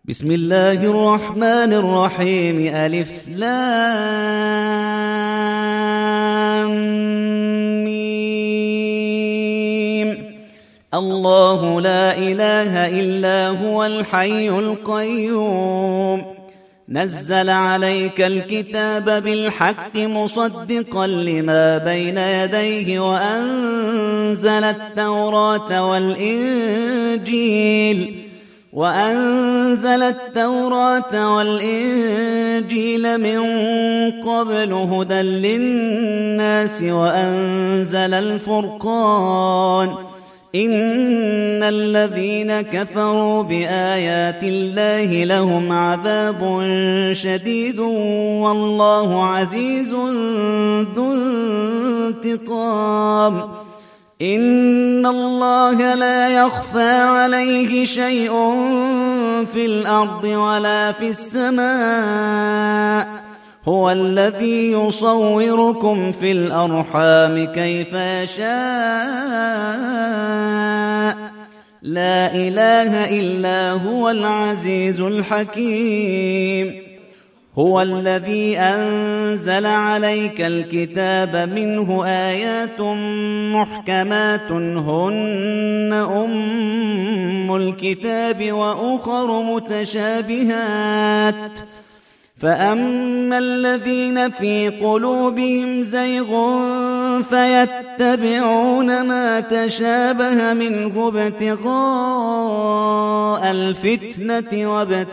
بسم الله الرحمن الرحيم. ألف لام ميم. الله لا إله إلا هو الحي القيوم. نزل عليك الكتاب بالحق مصدقا لما بين يديه وأنزل التوراة والإنجيل من قبل هدى للناس وأنزل الفرقان. إن الذين كفروا بآيات الله لهم عذاب شديد والله عزيز ذو انتقام. إن الله لا يخفى عليه شيء في الأرض ولا في السماء. هو الذي يصوركم في الأرحام كيف يشاء. لا إله إلا هو العزيز الحكيم. هو الذي أنزل عليك الكتاب منه آيات محكمات هن أم الكتاب وأخر متشابهات. فأما الذين في قلوبهم زيغ فيتبعون ما تشابه منه ابتغاء الفتنة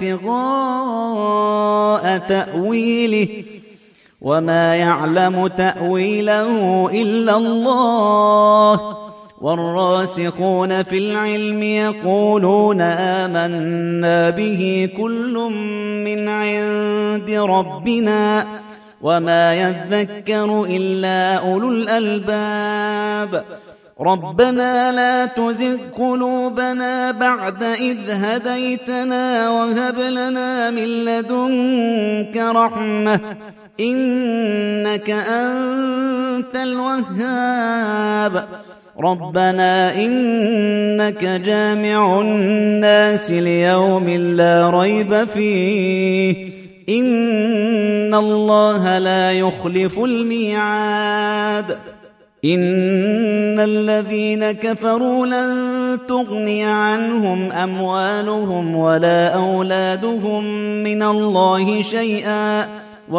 وابتغاء تأويله وما يعلم تأويله إلا الله. والراسخون في العلم يقولون آمنا به كل من عند ربنا وما يذكر إلا أولو الألباب. ربنا لا تزغ قلوبنا بعد إذ هديتنا وهب لنا من لدنك رحمة إنك أنت الوهاب. ربنا إنك جامع الناس ليوم لا ريب فيه إن الله لا يخلف الميعاد. إن الذين كفروا لن تغني عنهم أموالهم ولا أولادهم من الله شيئا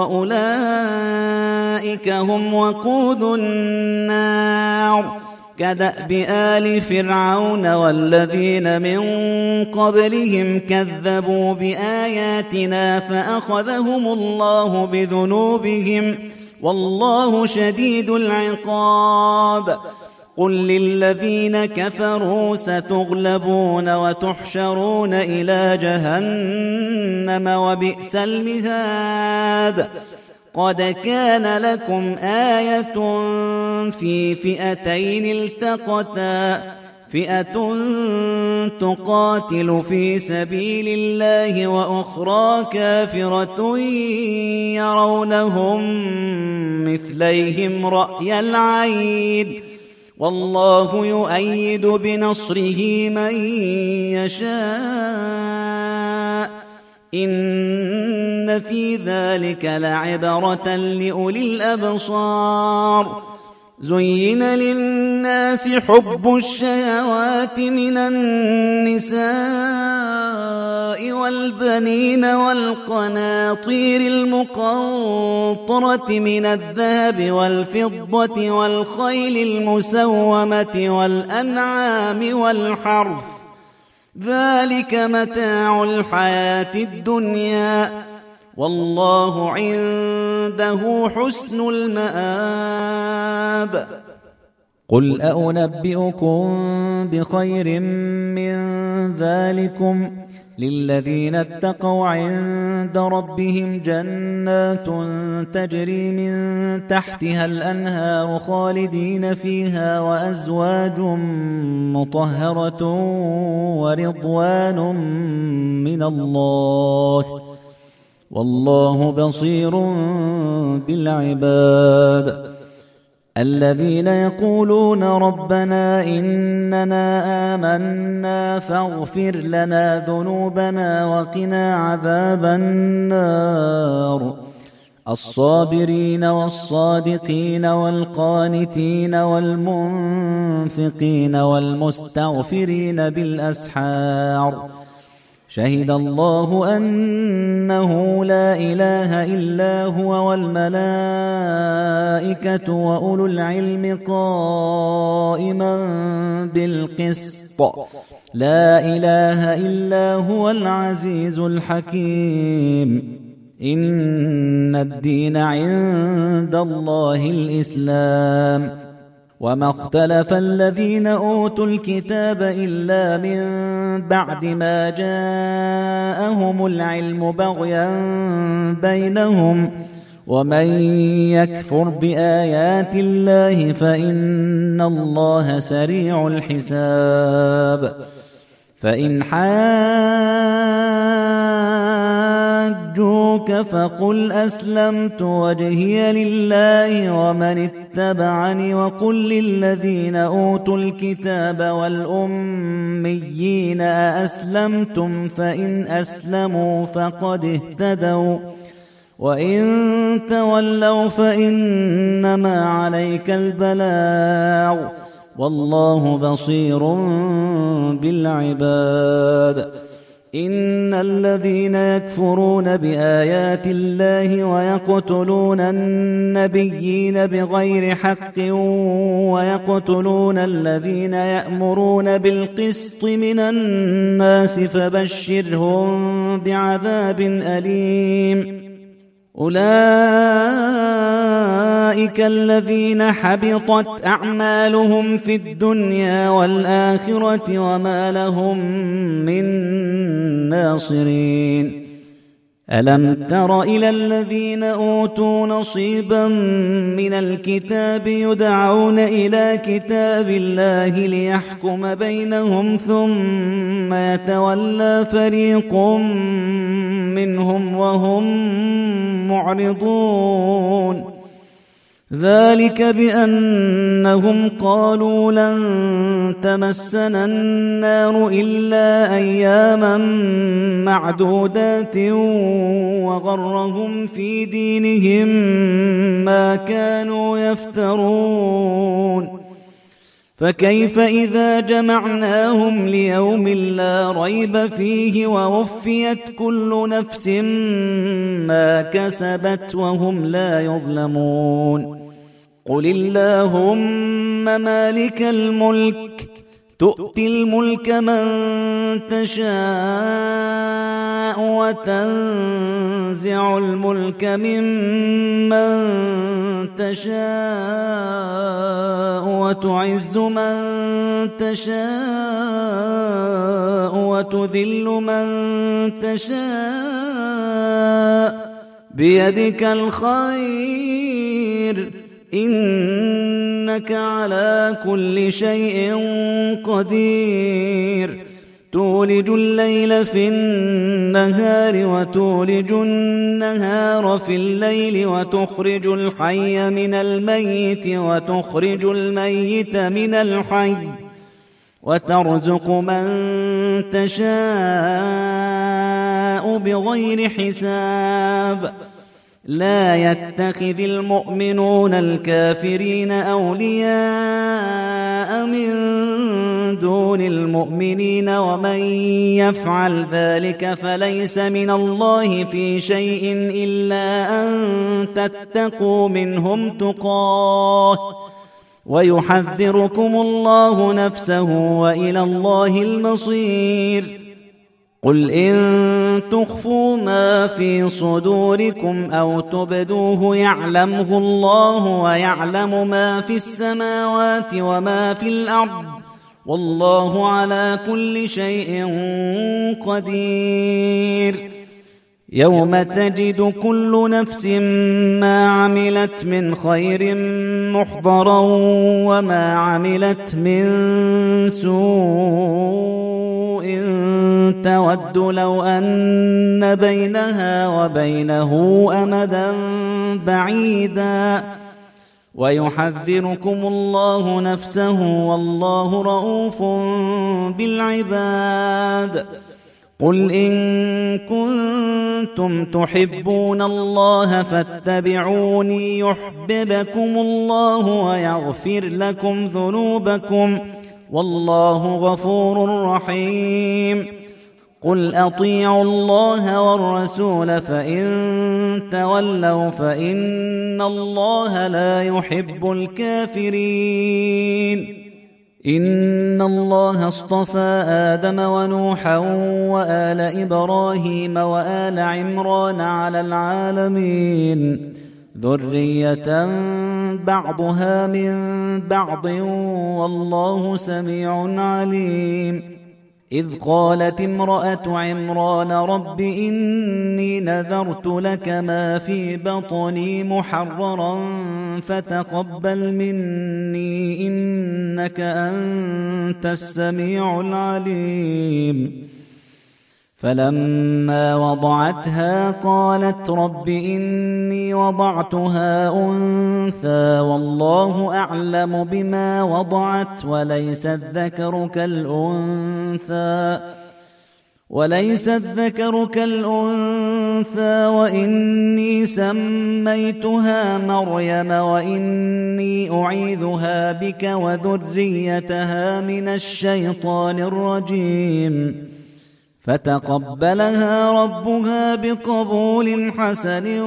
وأولئك هم وقود النار. كدأب آل فرعون والذين من قبلهم كذبوا بآياتنا فأخذهم الله بذنوبهم والله شديد العقاب. قل للذين كفروا ستغلبون وتحشرون إلى جهنم وبئس المهاد. قد كان لكم آية في فئتين التقتا فئة تقاتل في سبيل الله وأخرى كافرة يرونهم مثليهم رأي العين والله يؤيد بنصره من يشاء. إن في ذلك لعبرة لأولي الأبصار. زين للناس حب الشهوات من النساء والبنين والقناطير المقنطرة من الذهب والفضة والخيل المسومة والأنعام والحرث ذلك متاع الحياة الدنيا والله عنده حسن المآب. قل أنبئكم بخير من ذلكم للذين اتقوا عند ربهم جنات تجري من تحتها الأنهار خالدين فيها وأزواج مطهرة ورضوان من الله والله بصير بالعباد. الذين يقولون ربنا إننا آمنا فاغفر لنا ذنوبنا وقنا عذاب النار الصابرين والصادقين والقانتين والمنفقين والمستغفرين بالأسحار شهد الله أنه لا إله إلا هو والملائكة وأولو العلم قائما بالقسط لا إله إلا هو العزيز الحكيم إن الدين عند الله الإسلام وما اختلف الذين أوتوا الكتاب إلا من بعد ما جاءهم العلم بغيا بينهم ومن يكفر بآيات الله فإن الله سريع الحساب فإن حاجوك فقل أسلمت وجهي لله ومن اتبعني وقل للذين أوتوا الكتاب والأميين أأسلمتم فإن أسلموا فقد اهتدوا وإن تولوا فإنما عليك البلاغ والله بصير بالعباد إن الذين يكفرون بآيات الله ويقتلون النبيين بغير حق ويقتلون الذين يأمرون بالقسط من الناس فبشرهم بعذاب أليم أولئك الذين حبطت أعمالهم في الدنيا والآخرة وما لهم من ناصرين ألم تر إلى الذين أوتوا نصيبا من الكتاب يدعون إلى كتاب الله ليحكم بينهم ثم يتولى فريق منهم وهم معرضون ذلك بأنهم قالوا لن تمسنا النار إلا أياما معدودات وغرهم في دينهم ما كانوا يفترون فكيف إذا جمعناهم ليوم لا ريب فيه ووفيت كل نفس ما كسبت وهم لا يظلمون قل اللهم مالك الملك تؤتي الملك من تشاء وتنزع الملك ممن تشاء وتعز من تشاء وتذل من تشاء بيدك الخير إنك على كل شيء قدير تولج الليل في النهار وتولج النهار في الليل وتخرج الحي من الميت وتخرج الميت من الحي وترزق من تشاء بغير حساب لا يتخذ المؤمنون الكافرين أولياء من دون المؤمنين ومن يفعل ذلك فليس من الله في شيء إلا أن تتقوا منهم تقاه ويحذركم الله نفسه وإلى الله المصير قل إن تخفوا ما في صدوركم أو تبدوه يعلمه الله ويعلم ما في السماوات وما في الأرض والله على كل شيء قدير يوم تجد كل نفس ما عملت من خير محضرا وما عملت من سوء تود لو أن بينها وبينه أمدا بعيدا ويحذركم الله نفسه والله رءوف بالعباد. قل إن كنتم تحبون الله فاتبعوني يحببكم الله ويغفر لكم ذنوبكم والله غفور رحيم. قل أطيعوا الله والرسول فإن تولوا فإن الله لا يحب الكافرين. إن الله اصطفى آدم ونوحا وآل إبراهيم وآل عمران على العالمين ذرية بعضها من بعض والله سميع عليم. إذ قالت امرأة عمران رب إني نذرت لك ما في بطني محررا فتقبل مني إنك أنت السميع العليم. فلما وضعتها قالت رب إني وضعتها أنثى والله أعلم بما وضعت وليس الذكر كالأنثى وإني سميتها مريم وإني أعيذها بك وذريتها من الشيطان الرجيم. فتقبلها ربها بقبول حسن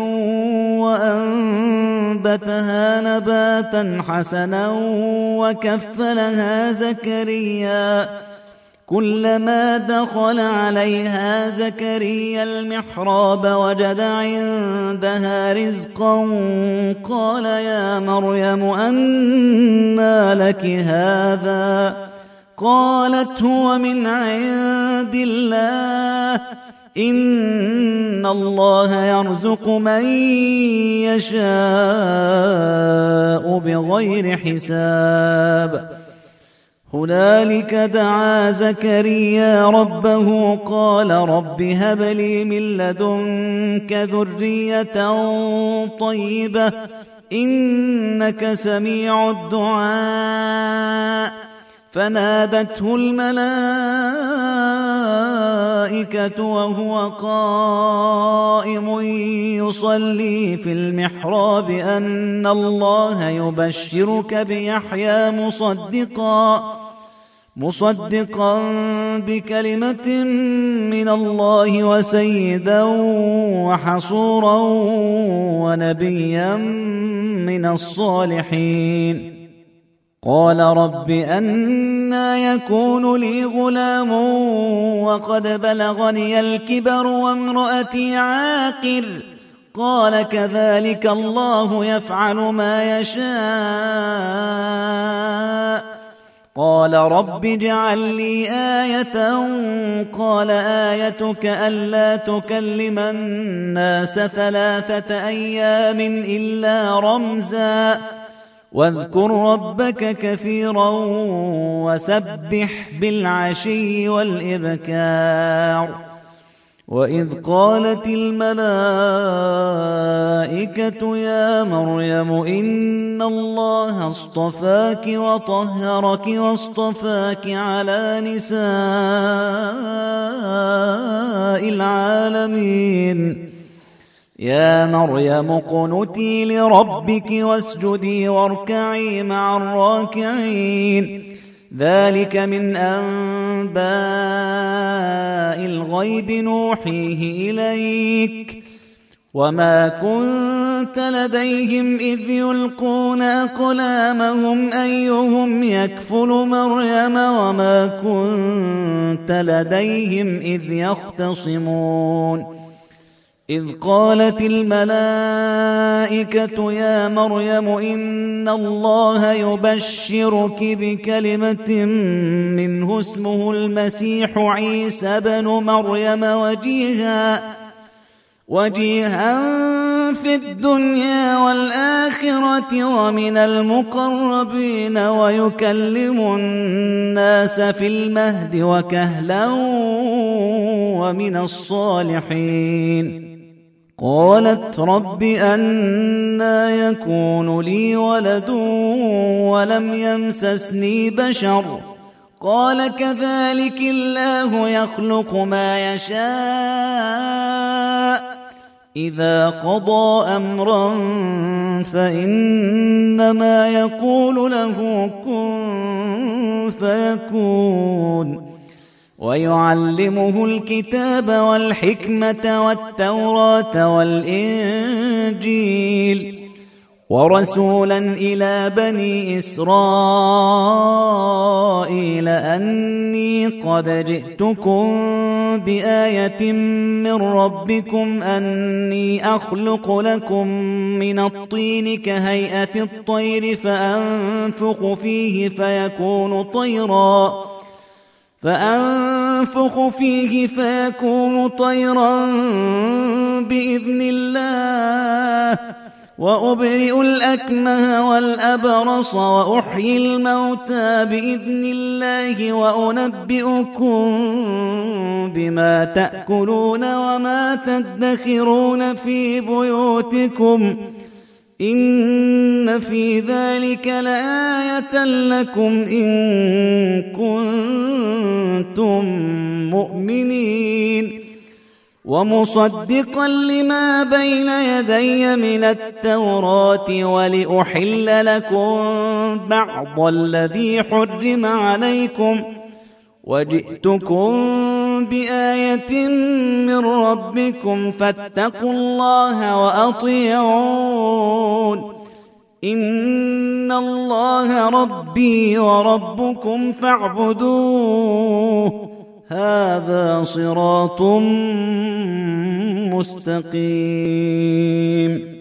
وأنبتها نباتا حسنا وكفلها زكريا. كلما دخل عليها زكريا المحراب وجد عندها رزقا قال يا مريم أنى لك هذا؟ قالت هو من عند الله إن الله يرزق من يشاء بغير حساب. هنالك دعا زكريا ربه قال رب هب لي من لدنك ذرية طيبة إنك سميع الدعاء. فنادته الملائكة وهو قائم يصلي في المحراب أن الله يبشرك بيحيى مصدقا بكلمة من الله وسيدا وحصورا ونبيا من الصالحين. قال رب أنى يكون لي غلام وقد بلغني الكبر وامرأتي عاقر؟ قال كذلك الله يفعل ما يشاء. قال رب اجعل لي آية. قال آيتك ألا تكلم الناس 3 أيام إلا رمزا واذكر ربك كثيرا وسبح بالعشي والإبكار. وإذ قالت الملائكة يا مريم إن الله اصطفاك وطهرك واصطفاك على نساء العالمين. يا مريم اقنتي لربك واسجدي واركعي مع الراكعين. ذلك من أنباء الغيب نوحيه إليك وما كنت لديهم إذ يلقون أقلامهم أيهم يكفل مريم وما كنت لديهم إذ يختصمون. إذ قالت الملائكة يا مريم إن الله يبشرك بكلمة منه اسمه المسيح عيسى بن مريم وجيها في الدنيا والآخرة ومن المقربين ويكلم الناس في المهد وكهلا ومن الصالحين. قالت رب أنى يكون لي ولد ولم يمسسني بشر قال كذلك الله يخلق ما يشاء إذا قضى أمرا فإنما يقول له كن فيكون ويعلمه الكتاب والحكمة والتوراة والإنجيل ورسولا إلى بني إسرائيل أني قد جئتكم بآية من ربكم أني أخلق لكم من الطين كهيئة الطير فأنفخ فيه فيكون طيرا بإذن الله وأبرئ الأكمه والأبرص وأحيي الموتى بإذن الله وأنبئكم بما تأكلون وما تدخرون في بيوتكم إن في ذلك لآية لكم إن كنتم مؤمنين ومصدقا لما بين يدي من التوراة ولأحل لكم بعض الذي حرم عليكم وجئتكم بآية من ربكم فاتقوا الله وأطيعون إن الله ربي وربكم فاعبدوه هذا صراط مستقيم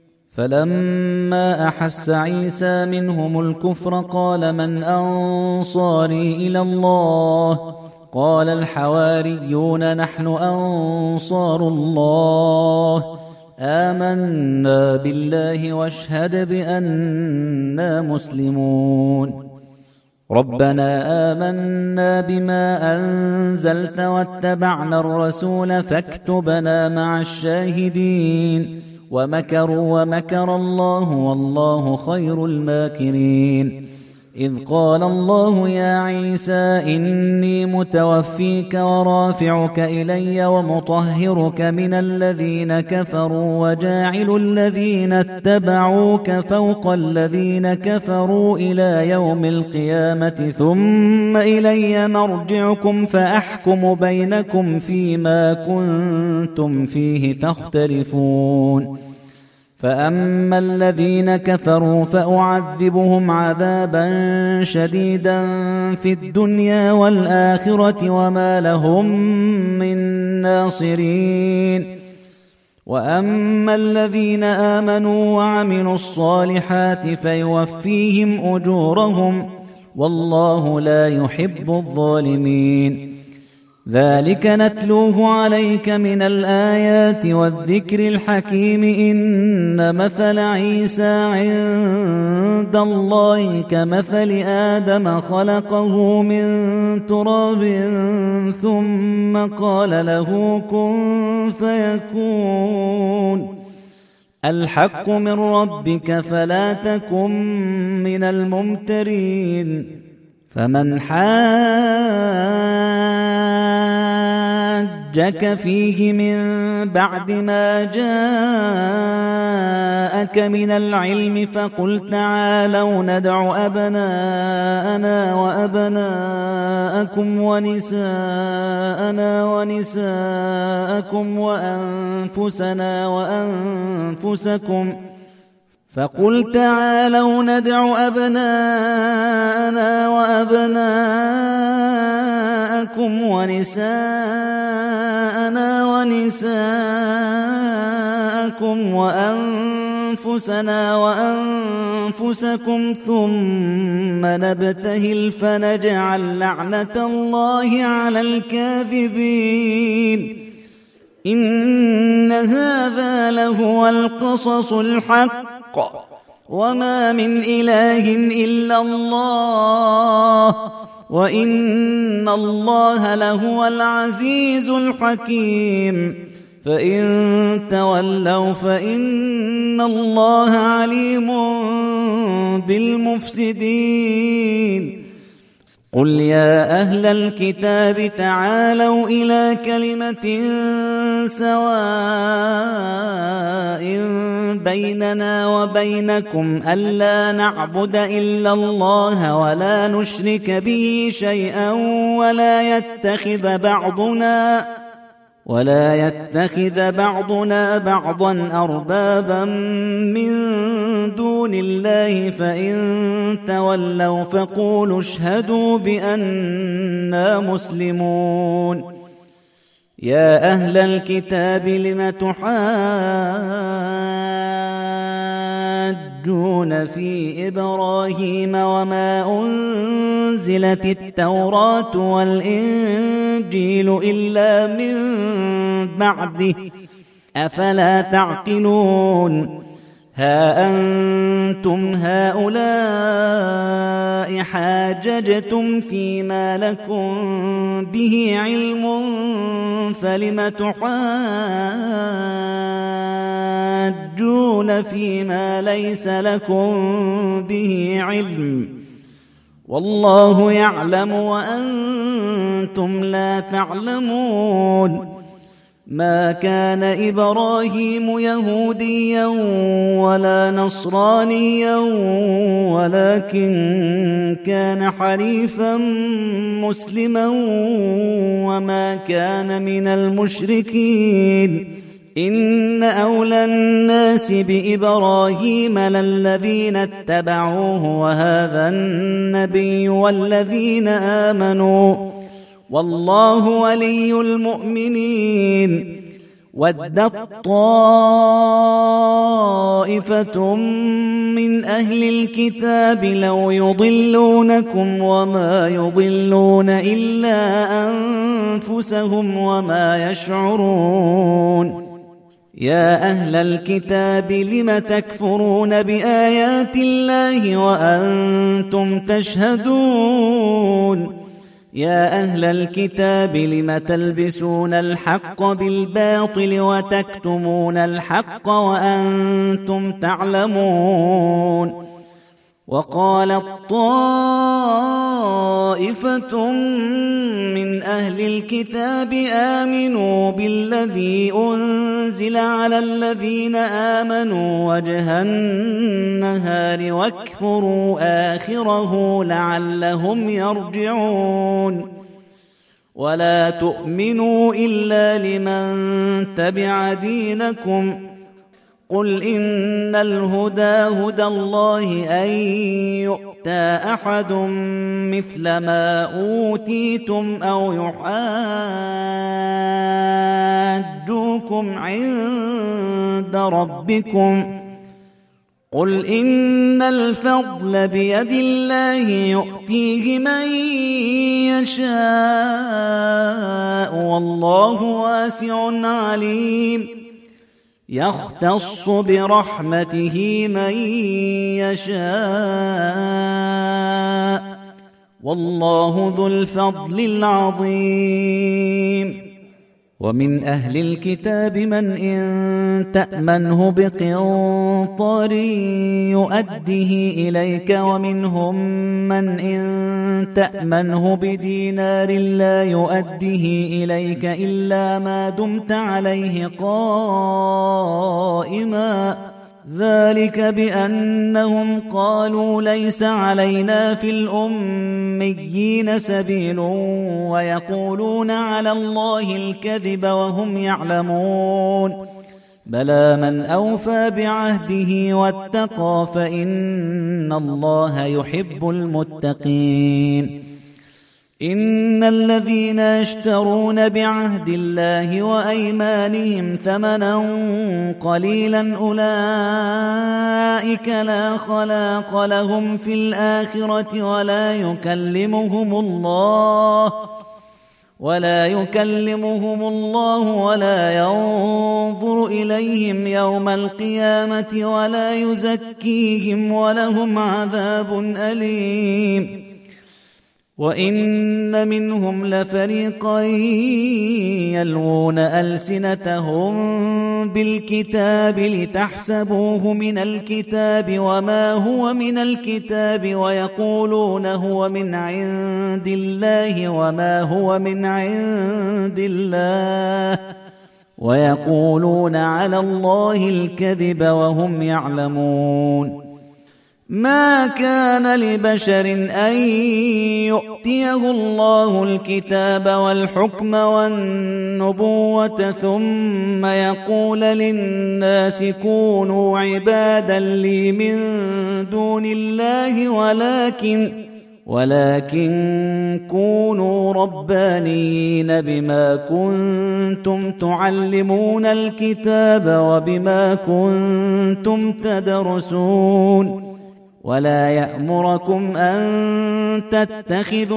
فلما أحس عيسى منهم الكفر قال من أنصاري إلى الله قال الحواريون نحن أنصار الله آمنا بالله واشهد بأننا مسلمون ربنا آمنا بما أنزلت واتبعنا الرسول فاكتبنا مع الشاهدين ومكروا ومكر الله والله خير الماكرين إذ قال الله يا عيسى إني متوفيك ورافعك إلي ومطهرك من الذين كفروا وجاعل الذين اتبعوك فوق الذين كفروا إلى يوم القيامة ثم إلي مرجعكم فأحكم بينكم فيما كنتم فيه تختلفون فأما الذين كفروا فأعذبهم عذابا شديدا في الدنيا والآخرة وما لهم من ناصرين وأما الذين آمنوا وعملوا الصالحات فيوفيهم أجورهم والله لا يحب الظالمين ذلك نتلوه عليك من الآيات والذكر الحكيم إن مثل عيسى عند الله كمثل آدم خلقه من تراب ثم قال له كن فيكون الحق من ربك فلا تكن من الممترين فمن حاجك فيه من بعد ما جاءك من العلم فقل تعالوا ندع أبناءنا وأبناءكم ونساءنا ونساءكم وأنفسنا وأنفسكم فقل تعالوا ندع أبناءنا وأبناءكم ونساءنا ونساءكم وأنفسنا وأنفسكم ثم نبتهل فنجعل لعنة الله على الكاذبين إن هذا لهو القصص الحق وما من إله إلا الله وإن الله لهو العزيز الحكيم فإن تولوا فإن الله عليم بالمفسدين. قل يا أهل الكتاب تعالوا إلى كلمة سواء بيننا وبينكم ألا نعبد إلا الله ولا نشرك به شيئا ولا يتخذ بعضنا بعضا أربابا من دون الله، فإن تولوا فقولوا اشهدوا بأننا مسلمون. يا أهل الكتاب لم تحاجون في إبراهيم وما أنزلت التوراة والإنجيل إلا من بعده أفلا تعقلون؟ ها أنتم هؤلاء حاججتم فيما لكم به علم فلم تحاجون فيما ليس لكم به علم؟ والله يعلم وأنتم لا تعلمون. ما كان إبراهيم يهوديا ولا نصرانيا ولكن كان حنيفا مسلما وما كان من المشركين. إن أولى الناس بإبراهيم للذين اتبعوه وهذا النبي والذين آمنوا والله ولي المؤمنين. ودت طائفة من أهل الكتاب لو يضلونكم وما يضلون إلا أنفسهم وما يشعرون. يا أهل الكتاب لم تكفرون بآيات الله وأنتم تشهدون؟ يا أهل الكتاب لم تلبسون الحق بالباطل وتكتمون الحق وأنتم تعلمون؟ وقالت طائفة من أهل الكتاب آمنوا بالذي أنزل على الذين آمنوا وجه النهار واكفروا آخره لعلهم يرجعون. ولا تؤمنوا إلا لمن تبع دينكم. قل إن الهدى هدى الله أن يؤتى أحد مثل ما أوتيتم أو يحاجوكم عند ربكم. قل إن الفضل بيد الله يؤتيه من يشاء والله واسع عليم. يختص برحمته من يشاء والله ذو الفضل العظيم. ومن أهل الكتاب من إن تأمنه بقنطار يؤده إليك ومنهم من إن تأمنه بدينار لا يؤده إليك إلا ما دمت عليه قائما. ذلك بأنهم قالوا ليس علينا في الأميين سبيل ويقولون على الله الكذب وهم يعلمون. بلى من أوفى بعهده واتقى فإن الله يحب المتقين. إن الذين يشترون بعهد الله وأيمانهم ثمنا قليلا أولئك لا خلاق لهم في الآخرة ولا يكلمهم الله ولا ينظر إليهم يوم القيامة ولا يزكيهم ولهم عذاب أليم. وإن منهم لفريقا يلوون ألسنتهم بالكتاب لتحسبوه من الكتاب وما هو من الكتاب ويقولون هو من عند الله وما هو من عند الله ويقولون على الله الكذب وهم يعلمون. ما كان لبشر أن يؤتيه الله الكتاب والحكم والنبوة ثم يقول للناس كونوا عبادا لي من دون الله ولكن كونوا ربانيين بما كنتم تعلمون الكتاب وبما كنتم تدرسون. ولا يأمركم أن تتخذوا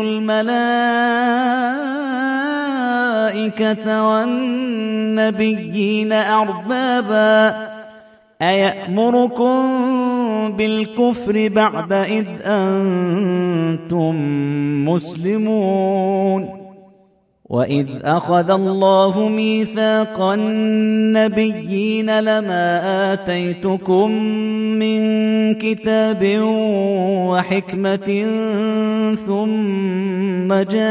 الملائكة والنبيين أربابا أيأمركم بالكفر بعد إذ أنتم مسلمون. وإذ أخذ الله ميثاق النبيين لما آتيتكم من كتاب وحكمة ثم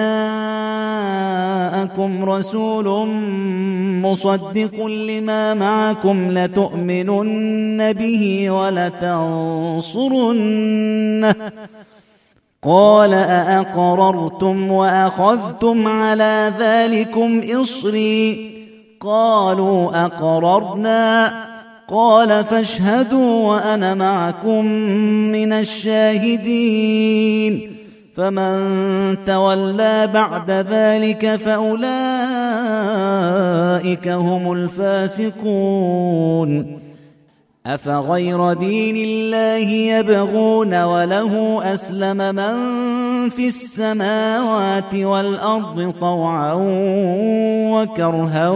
جاءكم رسول مصدق لما معكم لتؤمنن به ولتنصرنه قال أأقررتم وأخذتم على ذلكم إصري قالوا أقررنا قال فاشهدوا وأنا معكم من الشاهدين. فمن تولى بعد ذلك فأولئك هم الفاسقون. أفغير دين الله يبغون وله أسلم من في السماوات والأرض طوعا وكرها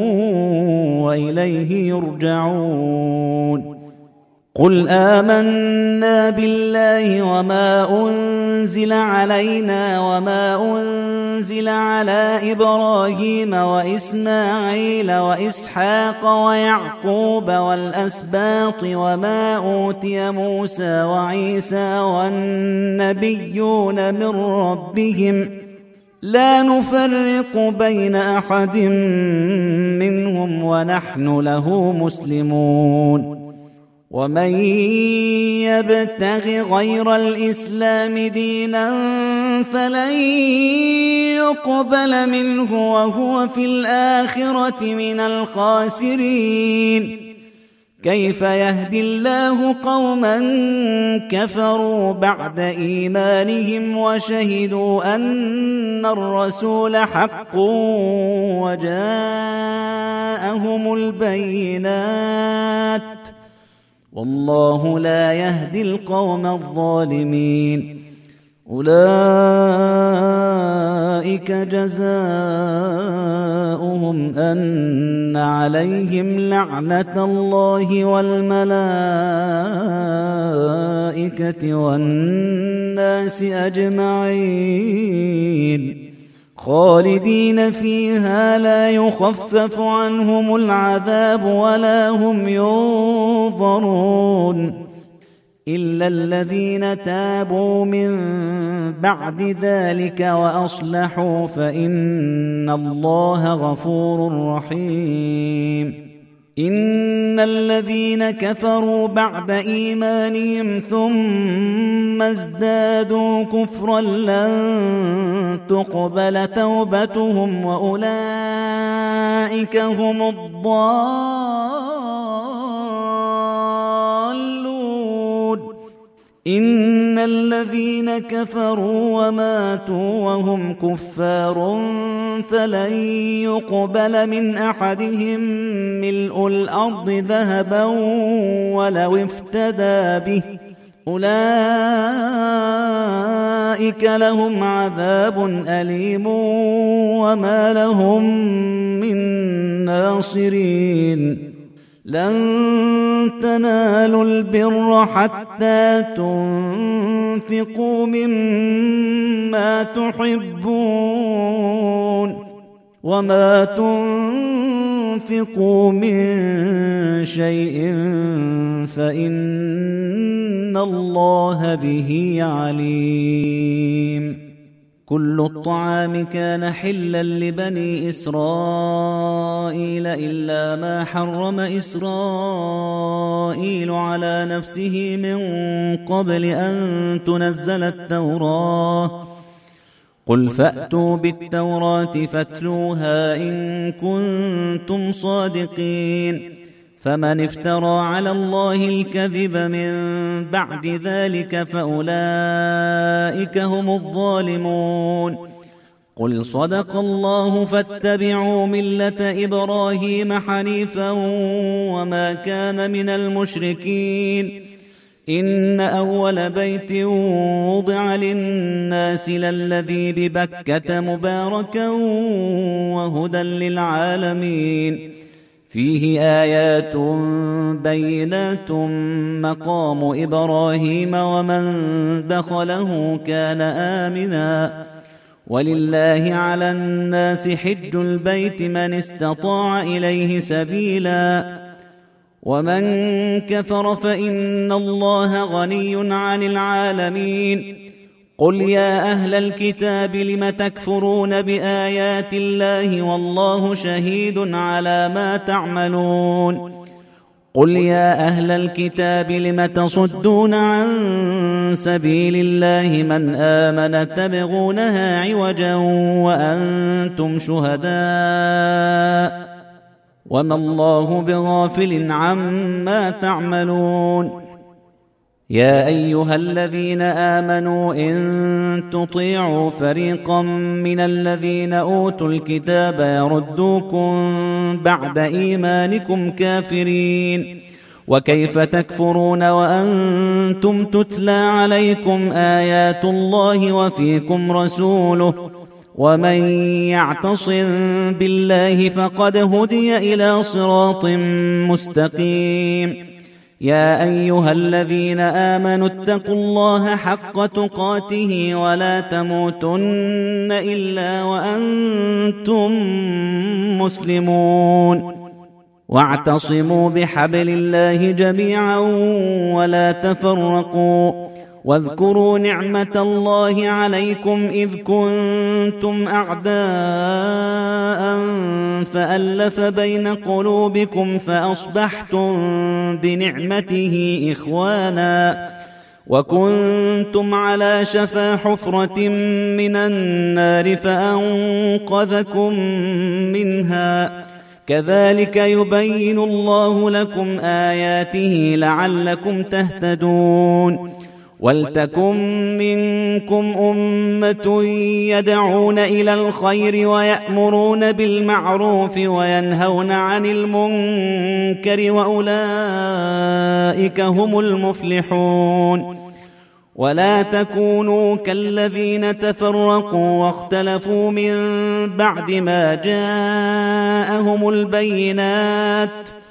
وإليه يرجعون. قل آمنا بالله وما أنزل علينا وما أنزل على إبراهيم وإسماعيل وإسحاق ويعقوب والأسباط وما أوتي موسى وعيسى والنبيون من ربهم لا نفرق بين أحد منهم ونحن له مسلمون. ومن يبتغ غير الإسلام دينا فلن يقبل منه وهو في الآخرة من الخاسرين. كيف يهدي الله قوما كفروا بعد إيمانهم وشهدوا أن الرسول حق وجاءهم البينات والله لا يهدي القوم الظالمين. أولئك جزاؤهم أن عليهم لعنة الله والملائكة والناس أجمعين خالدين فيها لا يخفف عنهم العذاب ولا هم ينظرون إلا الذين تابوا من بعد ذلك وأصلحوا فإن الله غفور رحيم. إن الذين كفروا بعد إيمانهم ثم ازدادوا كفرا لن تقبل توبتهم وأولئك هم الضالون. إن الذين كفروا وماتوا وهم كفار فلن يقبل من أحدهم ملء الأرض ذهبا ولو افتدى به أولئك لهم عذاب أليم وما لهم من ناصرين. لن تنالوا البر حتى تنفقوا مما تحبون وما تنفقوا من شيء فإن الله به عليم. كل الطعام كان حلا لبني إسرائيل إلا ما حرم إسرائيل على نفسه من قبل أن تنزل التوراة. قل فأتوا بالتوراة فاتلوها إن كنتم صادقين. فمن افترى على الله الكذب من بعد ذلك فأولئك هم الظالمون. قل صدق الله فاتبعوا ملة إبراهيم حنيفا وما كان من المشركين. إن أول بيت وضع للناس للذي ببكة مباركا وهدى للعالمين. فيه آيات بينات مقام إبراهيم ومن دخله كان آمنا. ولله على الناس حج البيت من استطاع إليه سبيلا. ومن كفر فإن الله غني عن العالمين. قل يا أهل الكتاب لم تكفرون بآيات الله والله شهيد على ما تعملون. قل يا أهل الكتاب لم تصدون عن سبيل الله من آمن تبغونها عوجا وأنتم شهداء وما الله بغافل عما تعملون. يا أيها الذين آمنوا إن تطيعوا فريقا من الذين أوتوا الكتاب يردوكم بعد إيمانكم كافرين. وكيف تكفرون وأنتم تتلى عليكم آيات الله وفيكم رسوله ومن يعتصم بالله فقد هدي إلى صراط مستقيم. يا أيها الذين آمنوا اتقوا الله حق تقاته ولا تموتن إلا وأنتم مسلمون. واعتصموا بحبل الله جميعا ولا تفرقوا. واذكروا نعمة الله عليكم إذ كنتم أعداء فألف بين قلوبكم فأصبحتم بنعمته إخوانا وكنتم على شفا حفرة من النار فأنقذكم منها. كذلك يبين الله لكم آياته لعلكم تهتدون. ولتكن منكم أمة يدعون إلى الخير ويأمرون بالمعروف وينهون عن المنكر وأولئك هم المفلحون. ولا تكونوا كالذين تفرقوا واختلفوا من بعد ما جاءهم البينات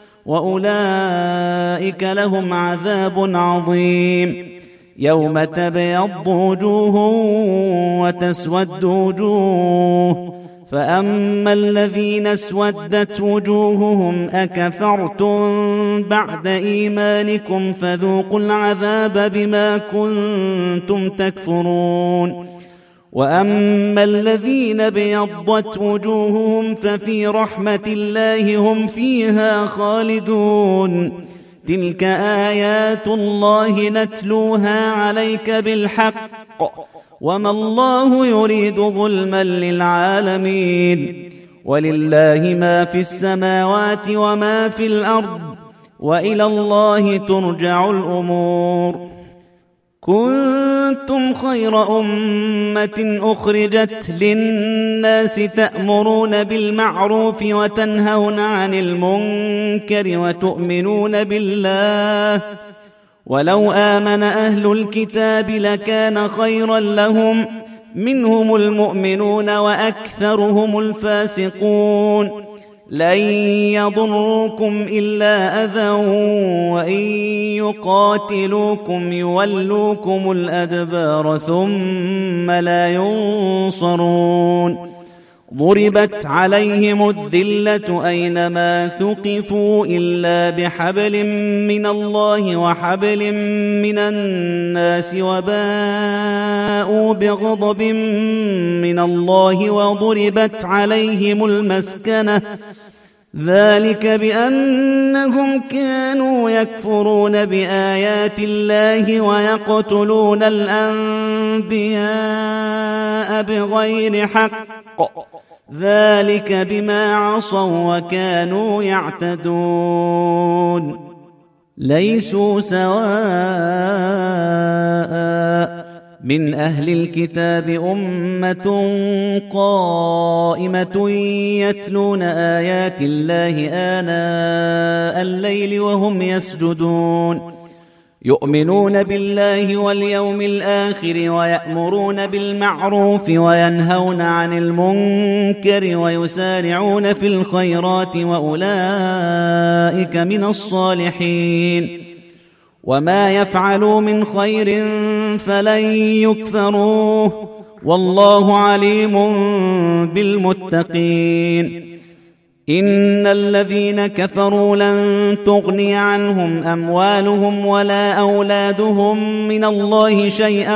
وأولئك لهم عذاب عظيم. يوم تبيض وجوه وتسود وجوه فأما الذين اسودت وجوههم أكفرتم بعد إيمانكم فذوقوا العذاب بما كنتم تكفرون. وأما الذين بيضت وجوههم ففي رحمة الله هم فيها خالدون. تلك آيات الله نتلوها عليك بالحق وما الله يريد ظلما للعالمين. ولله ما في السماوات وما في الأرض وإلى الله ترجع الأمور. كنتم خير أمة أخرجت للناس تأمرون بالمعروف وتنهون عن المنكر وتؤمنون بالله. ولو آمن أهل الكتاب لكان خيرا لهم منهم المؤمنون وأكثرهم الفاسقون. لن يضروكم إلا أذى وإن يقاتلوكم يولوكم الأدبار ثم لا ينصرون ضربت عليهم الذلة أينما ثقفوا إلا بحبل من الله وحبل من الناس وباءوا بغضب من الله وضربت عليهم المسكنة ذلك بأنهم كانوا يكفرون بآيات الله ويقتلون الأنبياء بغير حق ذلك بما عصوا وكانوا يعتدون ليسوا سواء من أهل الكتاب أمة قائمة يتلون آيات الله آناء الليل وهم يسجدون يؤمنون بالله واليوم الآخر ويأمرون بالمعروف وينهون عن المنكر ويسارعون في الخيرات وأولئك من الصالحين وما يفعلوا من خير فلن يكفروه والله عليم بالمتقين إن الذين كفروا لن تغني عنهم أموالهم ولا أولادهم من الله شيئا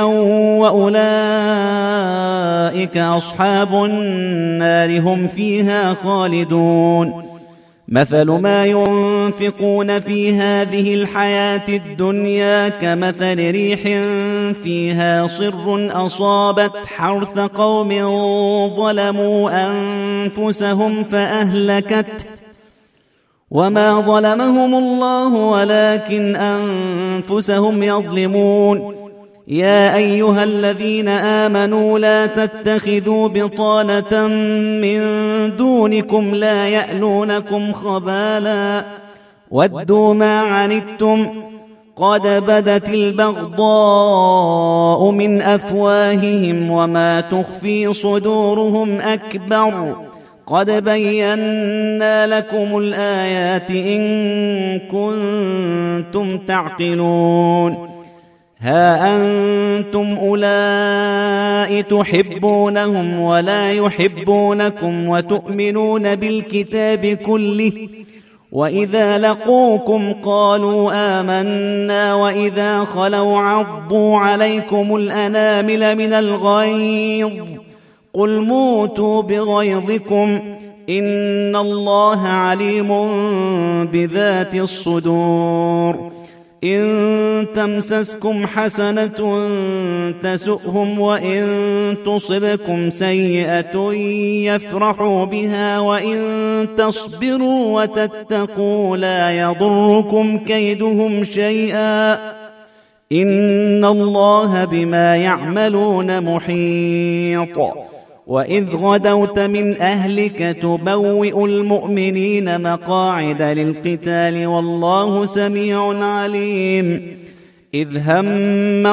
وأولئك أصحاب النار هم فيها خالدون مثل ما ينفقون في هذه الحياة الدنيا كمثل ريح فيها صر أصابت حرث قوم ظلموا أنفسهم فأهلكته وما ظلمهم الله ولكن أنفسهم يظلمون يا أيها الذين آمنوا لا تتخذوا بطانة من دونكم لا يألونكم خبالا ودوا ما عنتم قد بدت البغضاء من أفواههم وما تخفي صدورهم أكبر قد بينا لكم الآيات إن كنتم تعقلون ها أنتم أولئك تحبونهم ولا يحبونكم وتؤمنون بالكتاب كله وإذا لقوكم قالوا آمنا وإذا خلوا عضوا عليكم الأنامل من الغيظ قل موتوا بغيظكم إن الله عليم بذات الصدور إن تمسسكم حسنة تسؤهم وإن تصبكم سيئة يفرحوا بها وإن تصبروا وتتقوا لا يضركم كيدهم شيئا إن الله بما يعملون محيط وإذ غدوت من أهلك تبوئ المؤمنين مقاعد للقتال والله سميع عليم إذ هم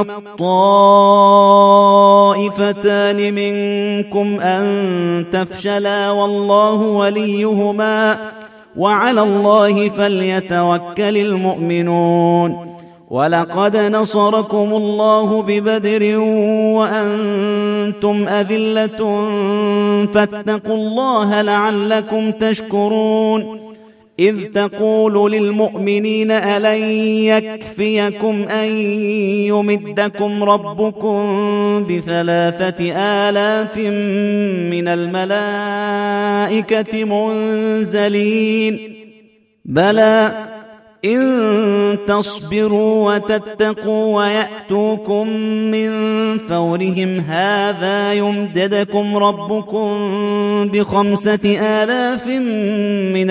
الطائفتان منكم أن تفشلا والله وليهما وعلى الله فليتوكل المؤمنون ولقد نصركم الله ببدر وأنتم أذلة فاتقوا الله لعلكم تشكرون إذ تقول للمؤمنين ألن يكفيكم أن يمدكم ربكم ب3,000 من الملائكة منزلين بلى إن تصبروا وتتقوا ويأتوكم من فورهم هذا يمددكم ربكم ب5,000 من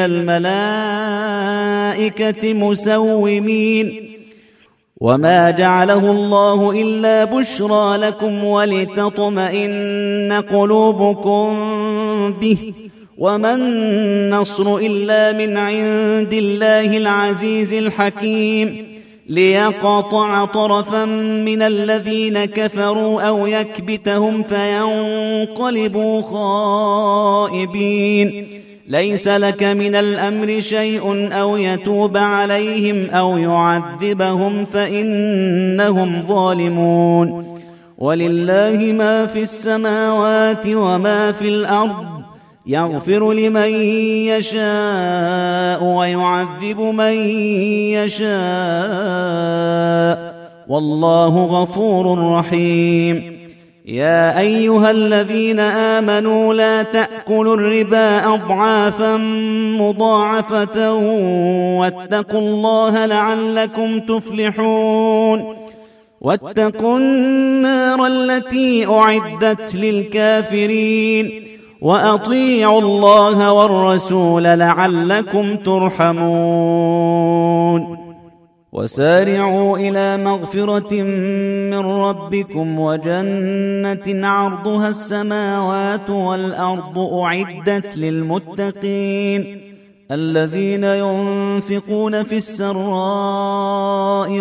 الملائكة مسومين وما جعله الله إلا بشرى لكم ولتطمئن قلوبكم به وما النصر إلا من عند الله العزيز الحكيم ليقطع طرفا من الذين كفروا أو يكبتهم فينقلبوا خائبين ليس لك من الأمر شيء أو يتوب عليهم أو يعذبهم فإنهم ظالمون ولله ما في السماوات وما في الأرض يغفر لمن يشاء ويعذب من يشاء والله غفور رحيم يا أيها الذين آمنوا لا تأكلوا الربا أضعافا مضاعفة واتقوا الله لعلكم تفلحون واتقوا النار التي أعدت للكافرين وأطيعوا الله والرسول لعلكم ترحمون وسارعوا إلى مغفرة من ربكم وجنة عرضها السماوات والأرض أعدت للمتقين الذين ينفقون في السراء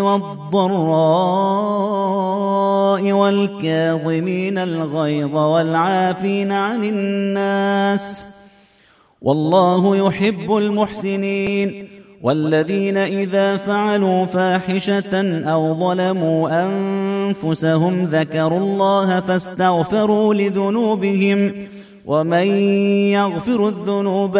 والضراء والكاظمين الغيظ والعافين عن الناس والله يحب المحسنين والذين إذا فعلوا فاحشة أو ظلموا أنفسهم ذكروا الله فاستغفروا لذنوبهم ومن يغفر الذنوب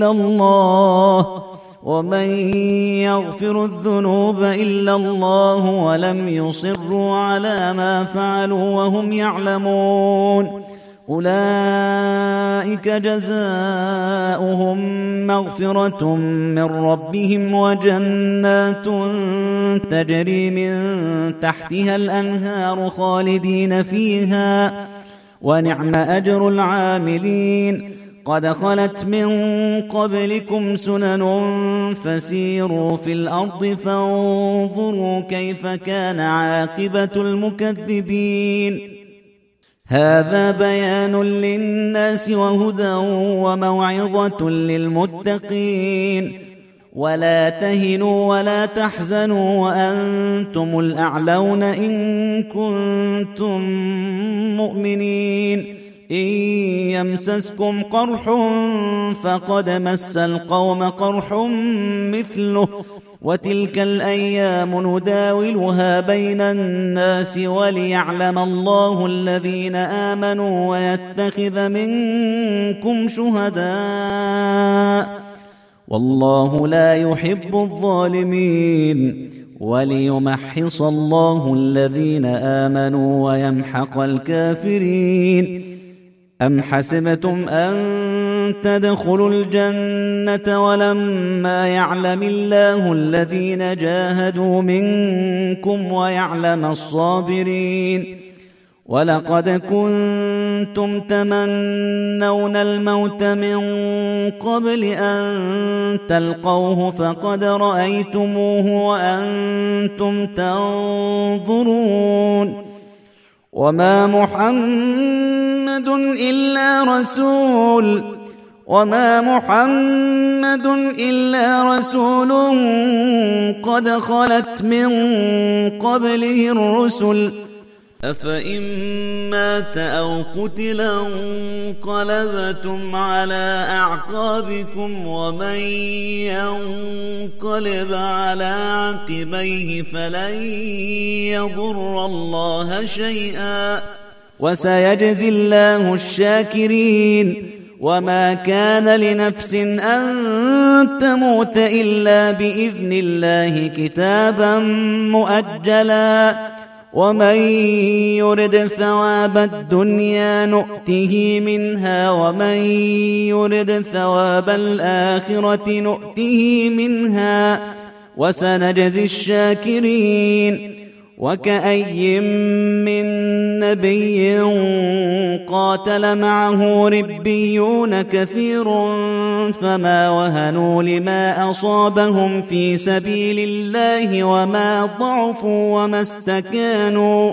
إلا الله ولم يصروا على ما فعلوا وهم يعلمون أولئك جزاؤهم مغفرة من ربهم وجنات تجري من تحتها الأنهار خالدين فيها ونعم أجر العاملين قد خلت من قبلكم سنن فسيروا في الأرض فانظروا كيف كان عاقبة المكذبين هذا بيان للناس وهدى وموعظة للمتقين ولا تهنوا ولا تحزنوا وأنتم الأعلون إن كنتم مؤمنين إن يمسسكم قرح فقد مس القوم قرح مثله وتلك الأيام نداولها بين الناس وليعلم الله الذين آمنوا ويتخذ منكم شهداء والله لا يحب الظالمين وليمحص الله الذين آمنوا ويمحق الكافرين أم حسبتم أن تدخلوا الجنة ولما يعلم الله الذين جاهدوا منكم ويعلم الصابرين ولقد كنتم تمنون الموت من قبل أن تلقوه فقد رأيتموه وأنتم تنظرون وما محمد إلا رسول قد خلت من قبله الرسل أفإن مات أو قتل انقلبتم على أعقابكم ومن ينقلب على عقبيه فلن يضر الله شيئا وسيجزي الله الشاكرين وما كان لنفس أن تموت إلا بإذن الله كتابا مؤجلا ومن يرد ثواب الدنيا نؤته منها ومن يرد ثواب الآخرة نؤته منها وسنجزي الشاكرين وكأي من نبي قاتل معه ربيون كثير فما وهنوا لما أصابهم في سبيل الله وما ضعفوا وما استكانوا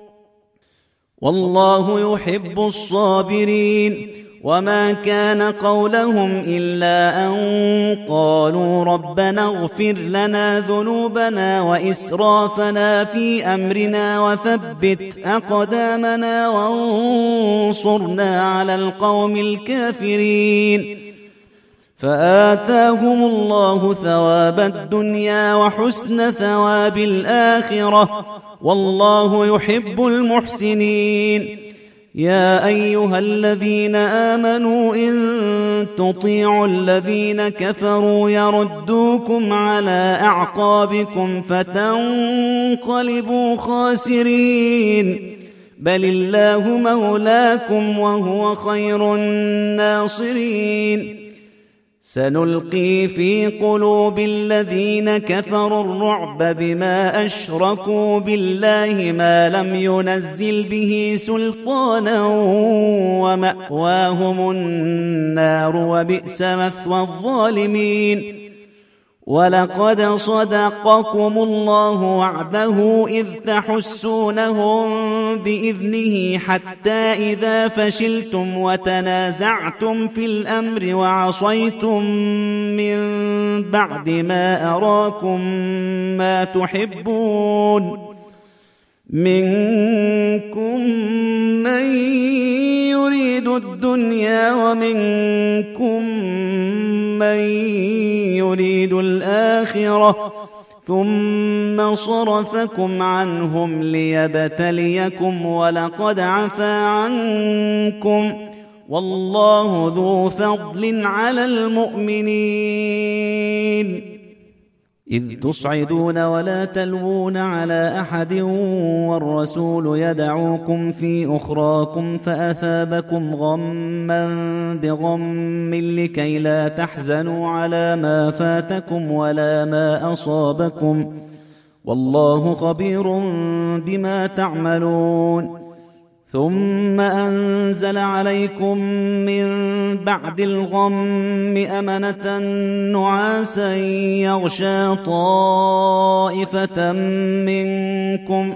والله يحب الصابرين وما كان قولهم إلا أن قالوا ربنا اغفر لنا ذنوبنا وإسرافنا في أمرنا وثبت أقدامنا وانصرنا على القوم الكافرين فآتاهم الله ثواب الدنيا وحسن ثواب الآخرة والله يحب المحسنين. يا أيها الذين آمنوا إن تطيعوا الذين كفروا يردوكم على أعقابكم فتنقلبوا خاسرين، بل الله مولاكم وهو خير الناصرين. سنلقي في قلوب الذين كفروا الرعب بما أشركوا بالله ما لم ينزل به سلطانا ومأواهم النار وبئس مثوى الظالمين. ولقد صدقكم الله وعده إذ تحسونهم بإذنه حتى إذا فشلتم وتنازعتم في الأمر وعصيتم من بعد ما أراكم ما تحبون، منكم من يريد الدنيا ومنكم من يريد الآخرة ثم صرفكم عنهم ليبتليكم ولقد عفا عنكم والله ذو فضل على المؤمنين. إذ تصعدون ولا تلوون على أحد والرسول يدعوكم في أخراكم فأثابكم غما بغم لكي لا تحزنوا على ما فاتكم ولا ما أصابكم والله خبير بما تعملون. ثم أنزل عليكم من بعد الغم أمنة نعاسا يغشى طائفة منكم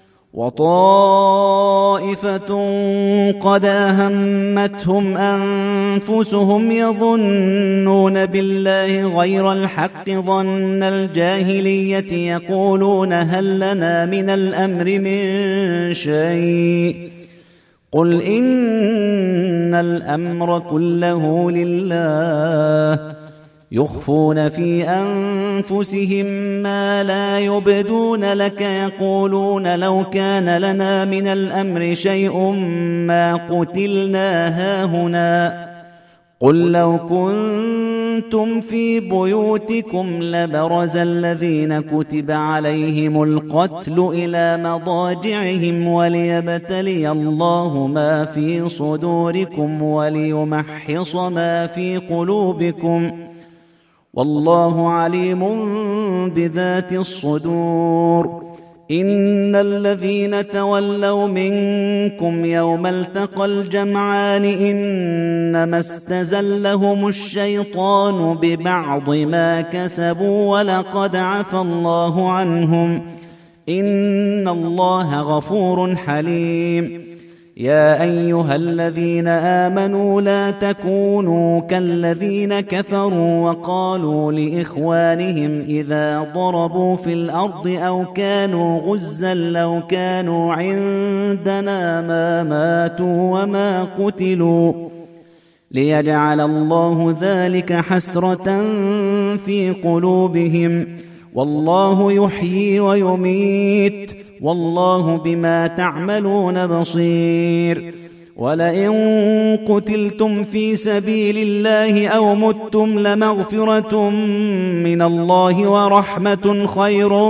وطائفة قد أهمتهم أنفسهم يظنون بالله غير الحق ظن الجاهلية يقولون هل لنا من الأمر من شيء قل إن الأمر كله لله يخفون في أنفسهم ما لا يبدون لك يقولون لو كان لنا من الأمر شيء ما قتلنا هاهنا قل لو كنتم في بيوتكم لبرز الذين كتب عليهم القتل إلى مضاجعهم وليبتلي الله ما في صدوركم وليمحص ما في قلوبكم والله عليم بذات الصدور. إن الذين تولوا منكم يوم التقى الجمعان إنما استزلهم الشيطان ببعض ما كسبوا ولقد عفى الله عنهم إن الله غفور حليم. يا أيها الذين آمنوا لا تكونوا كالذين كفروا وقالوا لإخوانهم إذا ضربوا في الأرض أو كانوا غزا لو كانوا عندنا ما ماتوا وما قتلوا ليجعل الله ذلك حسرة في قلوبهم والله يحيي ويميت والله بما تعملون بصير. ولئن قتلتم في سبيل الله أو متم لمغفرة من الله ورحمة خير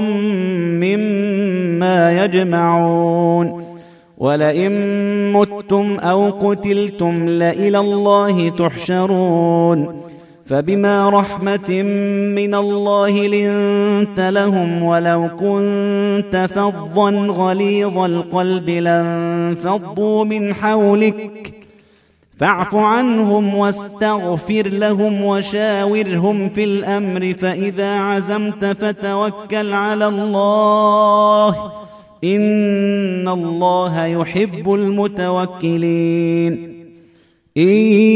مما يجمعون. ولئن متم أو قتلتم لإلى الله تحشرون. فبما رحمة من الله لنت لهم ولو كنت فظا غليظ القلب لانفضوا من حولك فاعف عنهم واستغفر لهم وشاورهم في الأمر فإذا عزمت فتوكل على الله إن الله يحب المتوكلين. إن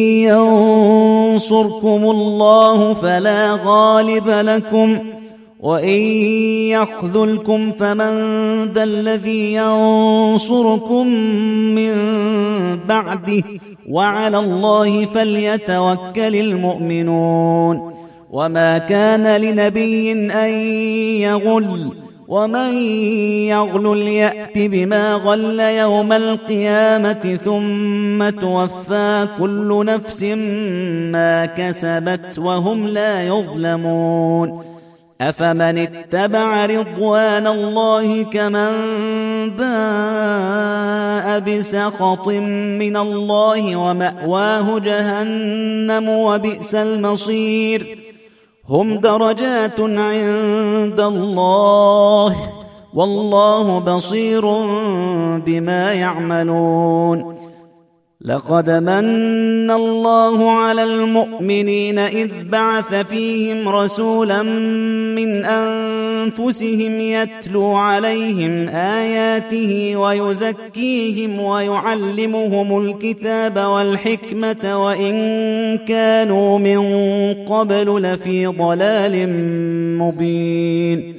ينصركم الله فلا غالب لكم وإن يخذلكم فمن ذا الذي ينصركم من بعده وعلى الله فليتوكل المؤمنون وما كان لنبي أن يغل ومن يغل يأت بما غل يوم القيامة ثم توفى كل نفس ما كسبت وهم لا يظلمون أفمن اتبع رضوان الله كمن باء بسخط من الله ومأواه جهنم وبئس المصير هم درجات عند الله والله بصير بما يعملون لقد من الله على المؤمنين إذ بعث فيهم رسولا من أنفسهم يتلو عليهم آياته ويزكيهم ويعلمهم الكتاب والحكمة وإن كانوا من قبل لفي ضلال مبين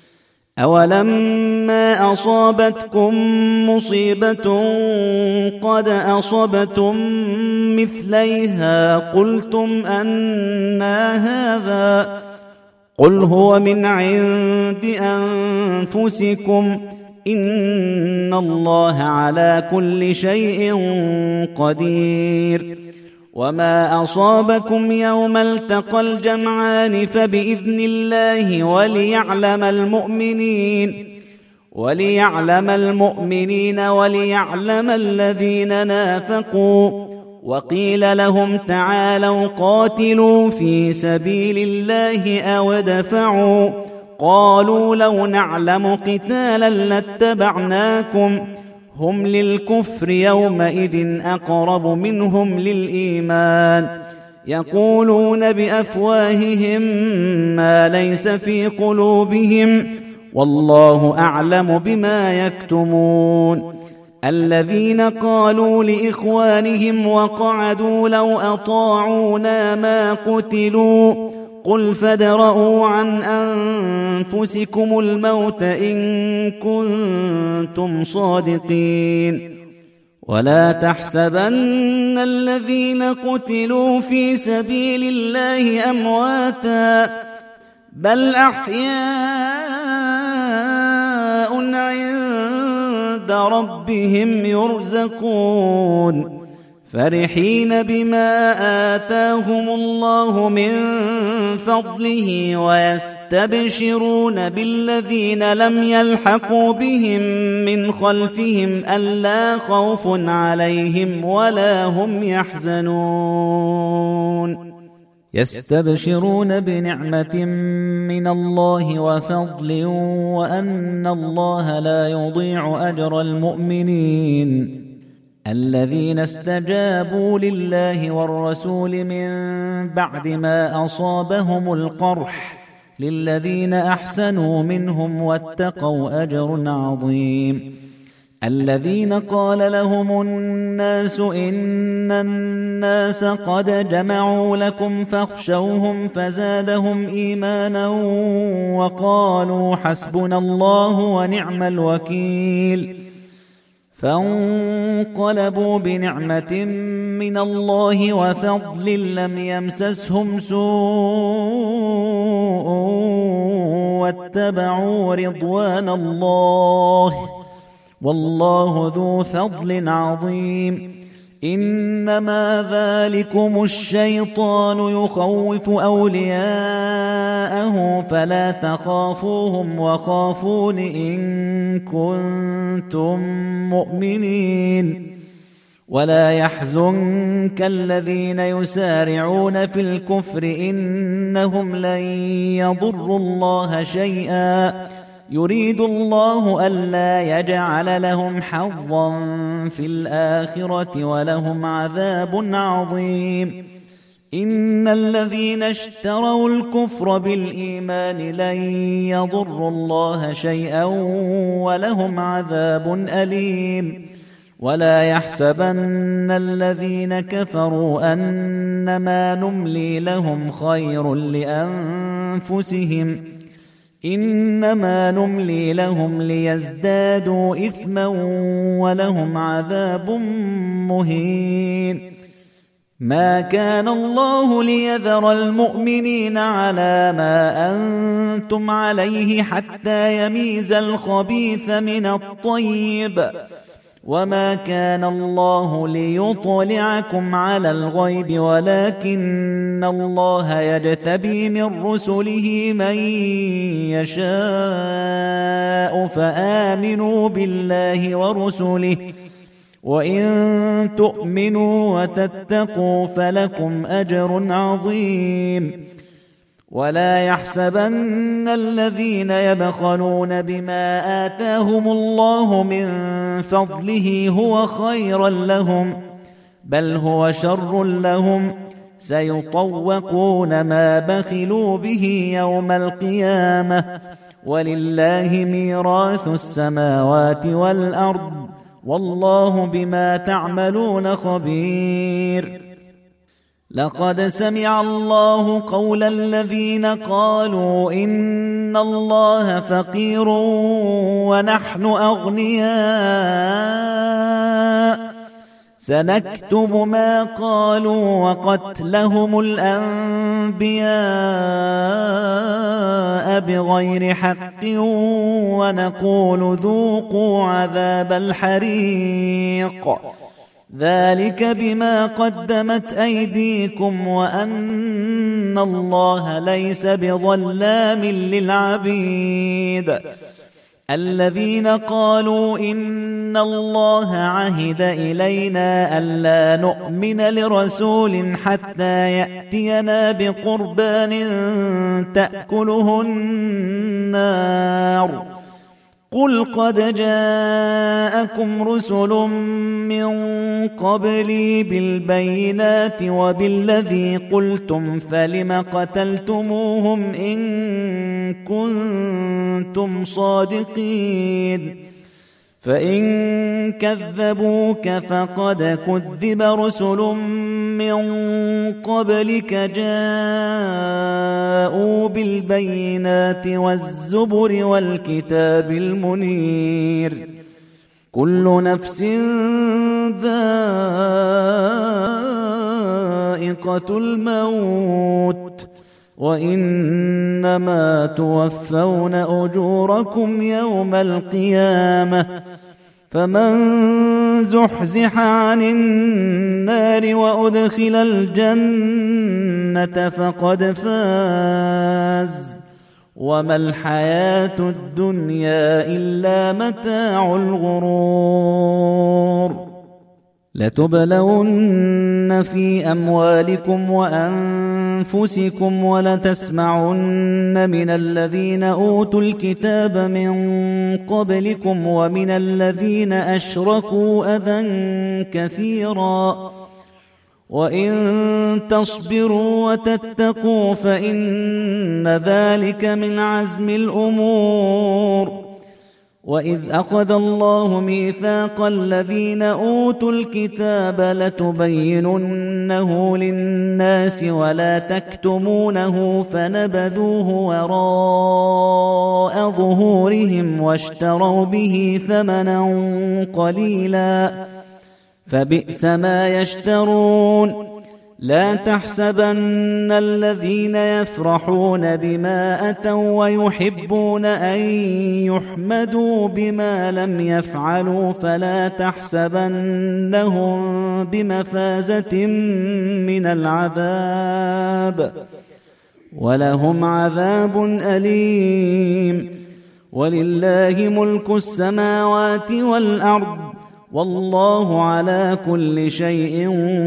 أولما أصابتكم مصيبة قد أصبتم مثليها قلتم أنى هذا قل هو من عند أنفسكم إن الله على كل شيء قدير وما أصابكم يوم التقى الجمعان فبإذن الله وليعلم المؤمنين وليعلم الذين نافقوا وقيل لهم تعالوا قاتلوا في سبيل الله أو ادفعوا قالوا لو نعلم قتالا لاتبعناكم هم للكفر يومئذ أقرب منهم للإيمان يقولون بأفواههم ما ليس في قلوبهم والله أعلم بما يكتمون الذين قالوا لإخوانهم وقعدوا لو أطاعونا ما قتلوا قل فادرءوا عن أنفسكم الموت إن كنتم صادقين ولا تحسبن الذين قتلوا في سبيل الله أمواتا بل أحياء عند ربهم يرزقون فرحين بما آتاهم الله من فضله ويستبشرون بالذين لم يلحقوا بهم من خلفهم ألا خوف عليهم ولا هم يحزنون يستبشرون بنعمة من الله وفضل وأن الله لا يضيع أجر المؤمنين الذين استجابوا لله والرسول من بعد ما أصابهم القرح للذين أحسنوا منهم واتقوا أجر عظيم الذين قال لهم الناس إن الناس قد جمعوا لكم فاخشوهم فزادهم إيمانا وقالوا حسبنا الله ونعم الوكيل فانقلبوا بنعمة من الله وفضل لم يمسسهم سوء واتبعوا رضوان الله والله ذو فضل عظيم إنما ذلكم الشيطان يخوف أولياءه فلا تخافوهم وخافون إن كنتم مؤمنين ولا يحزنك الذين يسارعون في الكفر إنهم لن يضروا الله شيئا يريد الله ألا يجعل لهم حظا في الآخرة ولهم عذاب عظيم إن الذين اشتروا الكفر بالإيمان لن يضروا الله شيئا ولهم عذاب أليم ولا يحسبن الذين كفروا أنما نملي لهم خير لأنفسهم إنما نملي لهم ليزدادوا إثما ولهم عذاب مهين ما كان الله ليذر المؤمنين على ما أنتم عليه حتى يميز الخبيث من الطيب، وما كان الله ليطلعكم على الغيب ولكن الله يجتبي من رسله من يشاء، فآمنوا بالله ورسله، وإن تؤمنوا وتتقوا فلكم أجر عظيم. ولا يحسبن الذين يبخلون بما آتاهم الله من فضله هو خيرا لهم، بل هو شر لهم، سيطوقون ما بخلوا به يوم القيامة، ولله ميراث السماوات والأرض، والله بما تعملون خبير. لقد سمع الله قول الذين قالوا إن الله فقير ونحن أغنياء، سنكتب ما قالوا وقتلهم الأنبياء بغير حق، ونقول ذوقوا عذاب الحريق، ذلك بما قدمت أيديكم وأن الله ليس بظلام للعبيد. الذين قالوا إن الله عهد إلينا ألا نؤمن لرسول حتى يأتينا بقربان تأكله النار، قل قد جاءكم رسل من قبلي بالبينات وبالذي قلتم، فلم قتلتموهم إن كنتم صادقين؟ فإن كذبوك فقد كذب رسل من قبلك جاءوا بالبينات والزبر والكتاب المنير، كل نفس ذائقة الموت، وإنما توفون أجوركم يوم القيامة، فمن زحزح عن النار وأدخل الجنة فقد فاز، وما الحياة الدنيا إلا متاع الغرور. لتبلون في أموالكم وأنفسكم ولتسمعن من الذين أوتوا الكتاب من قبلكم ومن الذين أشركوا أذى كثيرا، وإن تصبروا وتتقوا فإن ذلك من عزم الأمور. وإذ أخذ الله ميثاق الذين أوتوا الكتاب لتبيننه للناس ولا تكتمونه، فنبذوه وراء ظهورهم واشتروا به ثمنا قليلا، فبئس ما يشترون. لا تحسبن الذين يفرحون بما أتوا ويحبون أن يحمدوا بما لم يفعلوا، فلا تحسبنهم بمفازة من العذاب، ولهم عذاب أليم. ولله ملك السماوات والأرض، والله على كل شيء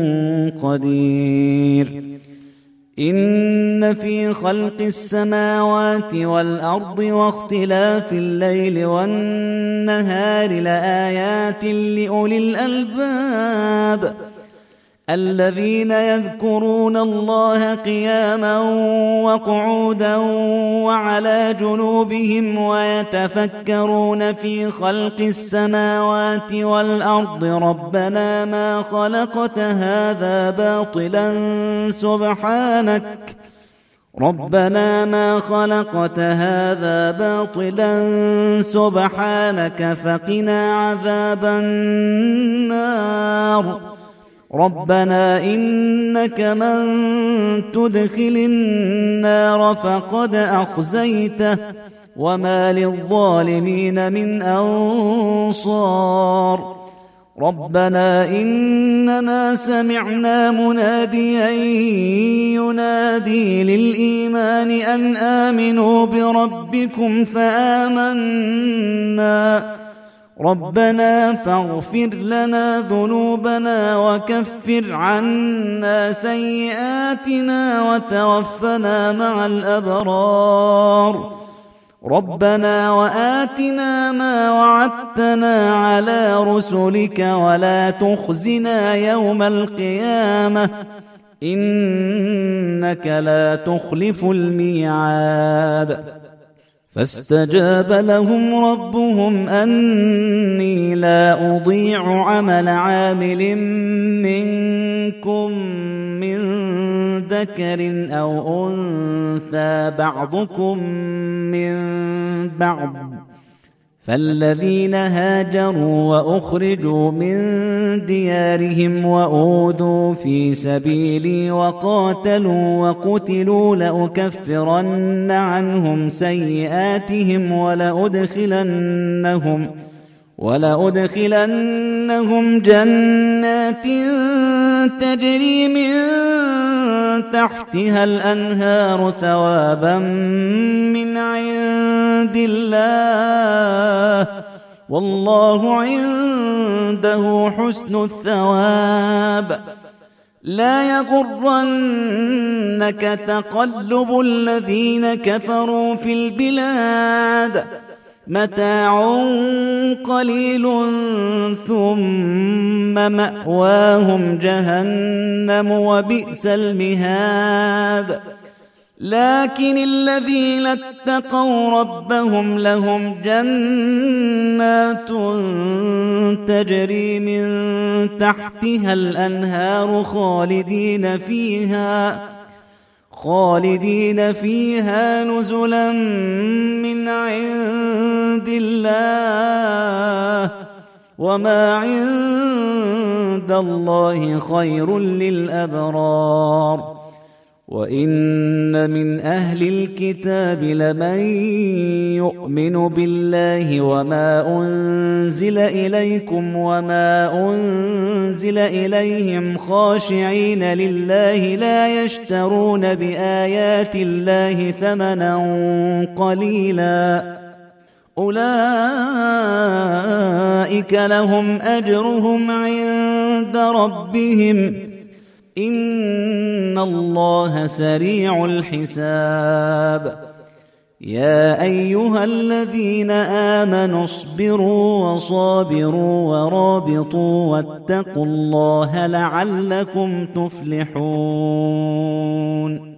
قدير. إن في خلق السماوات والأرض واختلاف الليل والنهار لآيات لأولي الألباب، الذين يذكرون الله قياما وقعودا وعلى جنوبهم ويتفكرون في خلق السماوات والأرض ربنا ما خلقت هذا باطلا سبحانك فقنا عذاب النار. ربنا إنك من تدخل النار فقد أخزيته وما للظالمين من أنصار ربنا إننا سمعنا مناديا ينادي للإيمان أن آمنوا بربكم فآمنا ربنا فاغفر لنا ذنوبنا وكفر عنا سيئاتنا وتوفنا مع الأبرار ربنا وآتنا ما وعدتنا على رسلك ولا تخزنا يوم القيامة إنك لا تخلف الميعاد فاستجاب لهم ربهم أني لا أضيع عمل عامل منكم من ذكر أو أنثى بعضكم من بعض فالذين هاجروا وأخرجوا من ديارهم وأوذوا في سبيلي وقاتلوا وقتلوا لأكفرن عنهم سيئاتهم ولأدخلنهم جنات تجري من تحتها الأنهار ثوابا من عند الله والله عنده حسن الثواب لا يغرنك تقلب الذين كفروا في البلاد متاع قليل ثم مأواهم جهنم وبئس المهاد لكن الذين اتقوا ربهم لهم جنات تجري من تحتها الأنهار خالدين فيها نزلا من عند الله وما عند الله خير للأبرار وإن من أهل الكتاب لمن يؤمن بالله وما أنزل إليكم وما أنزل إليهم خاشعين لله لا يشترون بآيات الله ثمنا قليلا أولئك لهم أجرهم عند ربهم إن الله سريع الحساب يا أيها الذين آمنوا اصبروا وصابروا ورابطوا واتقوا الله لعلكم تفلحون